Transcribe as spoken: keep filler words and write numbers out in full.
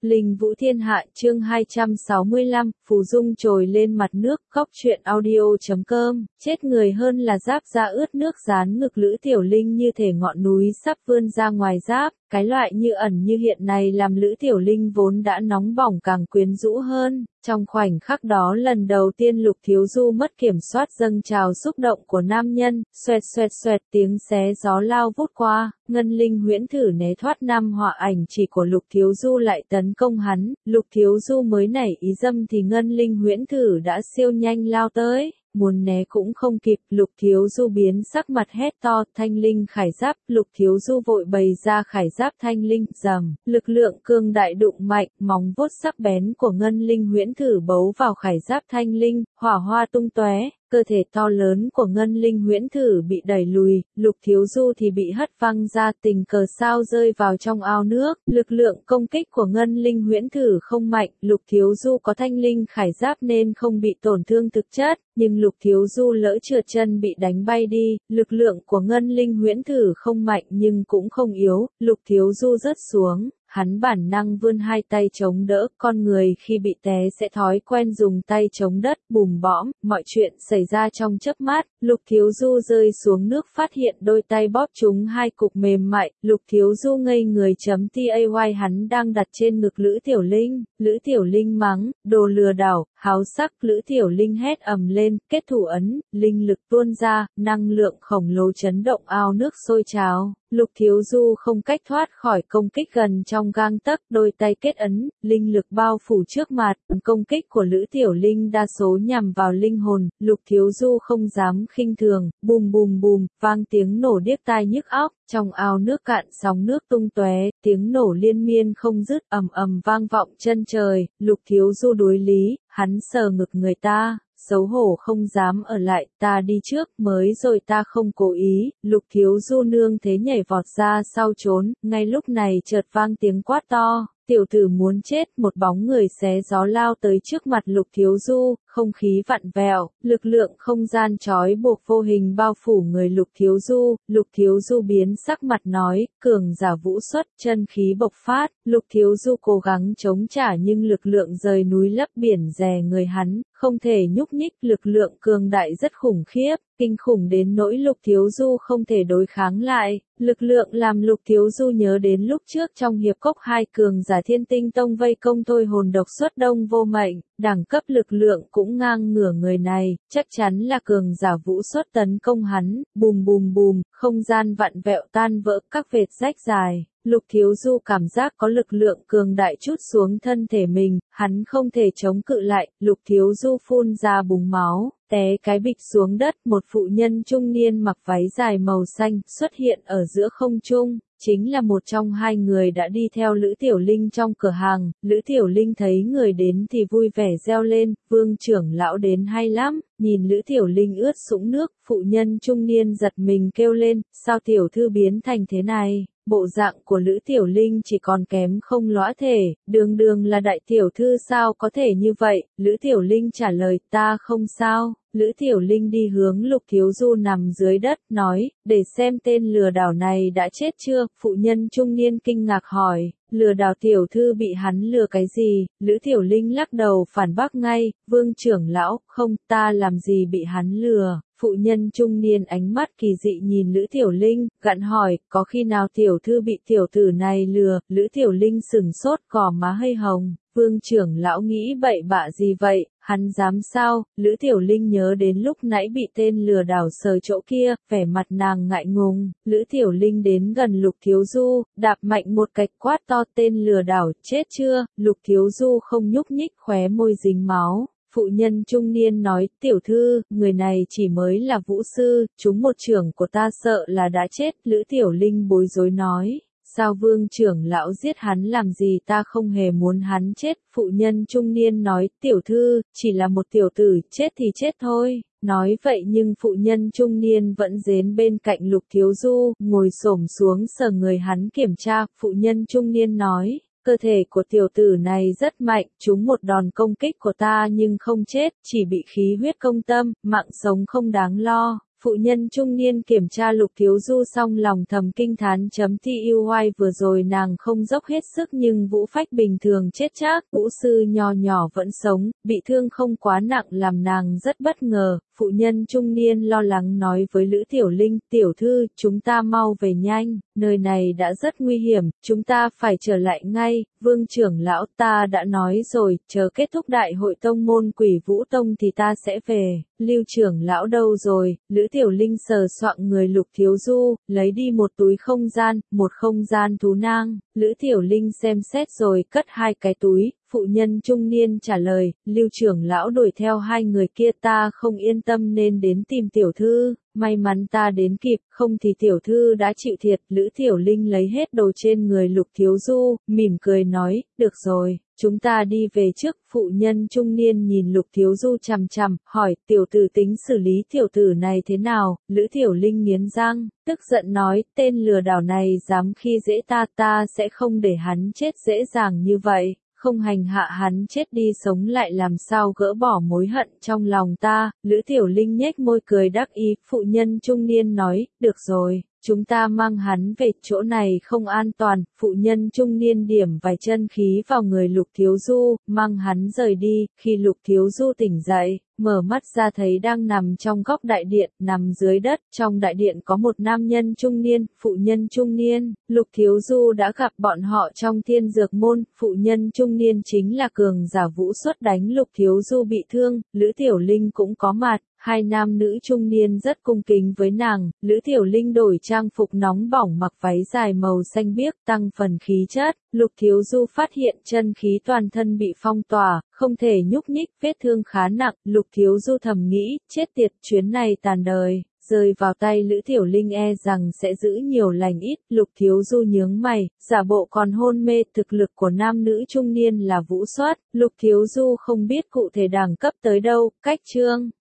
Linh Vũ Thiên Hạ chương hai trăm sáu mươi lăm, Phù Dung trồi lên mặt nước, Cóc truyện audio chấm com, chết người hơn là giáp da ướt nước dán ngực Lữ Tiểu Linh như thể ngọn núi sắp vươn ra ngoài giáp, cái loại như ẩn như hiện này làm Lữ Tiểu Linh vốn đã nóng bỏng càng quyến rũ hơn. Trong khoảnh khắc đó lần đầu tiên Lục Thiếu Du mất kiểm soát dâng trào xúc động của nam nhân, xoẹt xoẹt xoẹt tiếng xé gió lao vút qua, Ngân Linh huyễn thử né thoát năm họa ảnh chỉ của Lục Thiếu Du lại tấn công hắn, Lục Thiếu Du mới nảy ý dâm thì Ngân Linh huyễn thử đã siêu nhanh lao tới. Muốn né cũng không kịp, Lục Thiếu Du biến sắc mặt hét to, thanh linh khải giáp, Lục Thiếu Du vội bày ra khải giáp thanh linh, rầm, lực lượng cương đại đụng mạnh, móng vuốt sắc bén của Ngân Linh huyễn thử bấu vào khải giáp thanh linh, hỏa hoa tung tóe. Cơ thể to lớn của Ngân Linh huyễn thử bị đẩy lùi, Lục Thiếu Du thì bị hất văng ra, tình cờ sao rơi vào trong ao nước. Lực lượng công kích của Ngân Linh huyễn thử không mạnh, Lục Thiếu Du có thanh linh khải giáp nên không bị tổn thương thực chất, nhưng Lục Thiếu Du lỡ trượt chân bị đánh bay đi. Lực lượng của Ngân Linh huyễn thử không mạnh nhưng cũng không yếu, Lục Thiếu Du rớt xuống. Hắn bản năng vươn hai tay chống đỡ, con người khi bị té sẽ thói quen dùng tay chống đất, bùm bõm, mọi chuyện xảy ra trong chớp mắt. Lục Thiếu Du rơi xuống nước phát hiện đôi tay bóp trúng hai cục mềm mại, Lục Thiếu Du ngây người chấm tay hắn đang đặt trên ngực Lữ Tiểu Linh. Lữ Tiểu Linh mắng, đồ lừa đảo, háo sắc. Lữ Tiểu Linh hét ầm lên, kết thủ ấn, linh lực tuôn ra, năng lượng khổng lồ chấn động ao nước sôi trào. Lục Thiếu Du không cách thoát khỏi công kích gần trong gang tấc, đôi tay kết ấn, linh lực bao phủ trước mặt. Công kích của Lữ Tiểu Linh đa số nhằm vào linh hồn, Lục Thiếu Du không dám khinh thường, bùm bùm bùm, vang tiếng nổ điếc tai nhức óc. Trong ao nước cạn sóng nước tung tóe, tiếng nổ liên miên không dứt, ầm ầm vang vọng chân trời. Lục Thiếu Du đối lý, hắn sờ ngực người ta. Xấu hổ không dám ở lại, ta đi trước, mới rồi ta không cố ý. Lục Thiếu Du nương thế nhảy vọt ra sau trốn, ngay lúc này chợt vang tiếng quát to, tiểu tử muốn chết. Một bóng người xé gió lao tới trước mặt Lục Thiếu Du, không khí vặn vẹo, lực lượng không gian trói buộc vô hình bao phủ người Lục Thiếu Du. Lục Thiếu Du biến sắc mặt nói, cường giả vũ xuất, chân khí bộc phát. Lục Thiếu Du cố gắng chống trả nhưng lực lượng rời núi lấp biển đè người hắn, không thể nhúc nhích. Lực lượng cường đại rất khủng khiếp, kinh khủng đến nỗi Lục Thiếu Du không thể đối kháng lại. Lực lượng làm Lục Thiếu Du nhớ đến lúc trước trong hiệp cốc hai cường giả Thiên Tinh Tông vây công thôi hồn độc xuất Đông Vô Mệnh, đẳng cấp lực lượng cũng ngang ngửa người này, chắc chắn là cường giả vũ xuất tấn công hắn, bùm bùm bùm, không gian vặn vẹo tan vỡ các vệt rách dài. Lục Thiếu Du cảm giác có lực lượng cường đại trút xuống thân thể mình, hắn không thể chống cự lại, Lục Thiếu Du phun ra búng máu, té cái bịch xuống đất. Một phụ nhân trung niên mặc váy dài màu xanh xuất hiện ở giữa không trung, chính là một trong hai người đã đi theo Lữ Tiểu Linh trong cửa hàng. Lữ Tiểu Linh thấy người đến thì vui vẻ reo lên, Vương trưởng lão đến hay lắm. Nhìn Lữ Tiểu Linh ướt sũng nước, phụ nhân trung niên giật mình kêu lên, sao tiểu thư biến thành thế này? Bộ dạng của Lữ Tiểu Linh chỉ còn kém không lõa thể, đường đường là đại tiểu thư sao có thể như vậy? Lữ Tiểu Linh trả lời, ta không sao. Lữ Tiểu Linh đi hướng Lục Thiếu Du nằm dưới đất, nói, để xem tên lừa đảo này đã chết chưa? Phụ nhân trung niên kinh ngạc hỏi, lừa đảo tiểu thư bị hắn lừa cái gì? Lữ Tiểu Linh lắc đầu phản bác ngay, Vương trưởng lão, không, ta làm gì bị hắn lừa. Phụ nhân trung niên ánh mắt kỳ dị nhìn Lữ Tiểu Linh, gặn hỏi, có khi nào tiểu thư bị tiểu tử này lừa? Lữ Tiểu Linh sừng sốt, gò má hơi hồng. Vương trưởng lão nghĩ bậy bạ gì vậy, hắn dám sao? Lữ Tiểu Linh nhớ đến lúc nãy bị tên lừa đảo sờ chỗ kia, vẻ mặt nàng ngại ngùng. Lữ Tiểu Linh đến gần Lục Thiếu Du, đạp mạnh một cạch quát to, tên lừa đảo, chết chưa? Lục Thiếu Du không nhúc nhích, khóe môi dính máu. Phụ nhân trung niên nói, tiểu thư, người này chỉ mới là vũ sư, chúng một trưởng của ta sợ là đã chết. Lữ Tiểu Linh bối rối nói, sao Vương trưởng lão giết hắn làm gì, ta không hề muốn hắn chết. Phụ nhân trung niên nói, tiểu thư, chỉ là một tiểu tử, chết thì chết thôi. Nói vậy nhưng phụ nhân trung niên vẫn đến bên cạnh Lục Thiếu Du, ngồi xổm xuống sờ người hắn kiểm tra. Phụ nhân trung niên nói, cơ thể của tiểu tử này rất mạnh, trúng một đòn công kích của ta nhưng không chết, chỉ bị khí huyết công tâm, mạng sống không đáng lo. Phụ nhân trung niên kiểm tra Lục Thiếu Du xong lòng thầm kinh thán chấm tuy vừa rồi nàng không dốc hết sức nhưng vũ phách bình thường chết chắc, vũ sư nho nhỏ vẫn sống, bị thương không quá nặng làm nàng rất bất ngờ. Phụ nhân trung niên lo lắng nói với Lữ Tiểu Linh, tiểu thư, chúng ta mau về nhanh, nơi này đã rất nguy hiểm, chúng ta phải trở lại ngay. Vương trưởng lão, ta đã nói rồi, chờ kết thúc đại hội tông môn Quỷ Vũ Tông thì ta sẽ về. Lưu trưởng lão đâu rồi? Lữ Tiểu Linh sờ soạng người Lục Thiếu Du, lấy đi một túi không gian, một không gian thú nang. Lữ Tiểu Linh xem xét rồi cất hai cái túi. Phụ nhân trung niên trả lời, Lưu trưởng lão đuổi theo hai người kia, ta không yên tâm nên đến tìm tiểu thư, may mắn ta đến kịp, không thì tiểu thư đã chịu thiệt. Lữ Tiểu Linh lấy hết đồ trên người Lục Thiếu Du, mỉm cười nói, được rồi, chúng ta đi về trước. Phụ nhân trung niên nhìn Lục Thiếu Du chằm chằm, hỏi, tiểu tử tính xử lý tiểu tử này thế nào? Lữ Tiểu Linh nghiến răng, tức giận nói, tên lừa đảo này dám khi dễ ta, ta sẽ không để hắn chết dễ dàng như vậy. Không hành hạ hắn chết đi sống lại làm sao gỡ bỏ mối hận trong lòng ta. Lữ Tiểu Linh nhếch môi cười đắc ý. Phụ nhân trung niên nói, được rồi, chúng ta mang hắn về, chỗ này không an toàn. Phụ nhân trung niên điểm vài chân khí vào người Lục Thiếu Du, mang hắn rời đi. Khi Lục Thiếu Du tỉnh dậy, mở mắt ra thấy đang nằm trong góc đại điện, nằm dưới đất. Trong đại điện có một nam nhân trung niên, phụ nhân trung niên. Lục Thiếu Du đã gặp bọn họ trong Thiên Dược Môn. Phụ nhân trung niên chính là cường giả vũ xuất đánh Lục Thiếu Du bị thương. Lữ Tiểu Linh cũng có mặt. Hai nam nữ trung niên rất cung kính với nàng. Lữ Tiểu Linh đổi trang phục nóng bỏng, mặc váy dài màu xanh biếc tăng phần khí chất. Lục Thiếu Du phát hiện chân khí toàn thân bị phong tỏa, không thể nhúc nhích, vết thương khá nặng. Lục Thiếu Du thầm nghĩ, chết tiệt, chuyến này tàn đời, rơi vào tay Lữ Tiểu Linh e rằng sẽ giữ nhiều lành ít. Lục Thiếu Du nhướng mày, giả bộ còn hôn mê. Thực lực của nam nữ trung niên là vũ xuất, Lục Thiếu Du không biết cụ thể đẳng cấp tới đâu. Cách chương